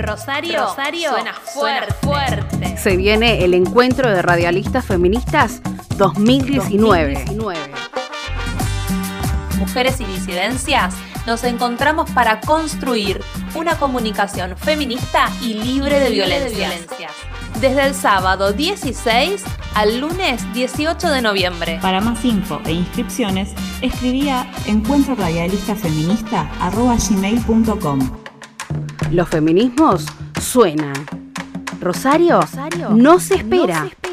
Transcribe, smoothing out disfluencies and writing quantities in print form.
Rosario suena fuerte. Se viene el Encuentro de Radialistas Feministas 2019. Mujeres y disidencias nos encontramos para construir una comunicación feminista y libre de violencias. Desde el sábado 16 al lunes 18 de noviembre. Para más info e inscripciones, escribí a encuentroradialistafeminista@gmail.com. Los feminismos suenan. Rosario no se espera.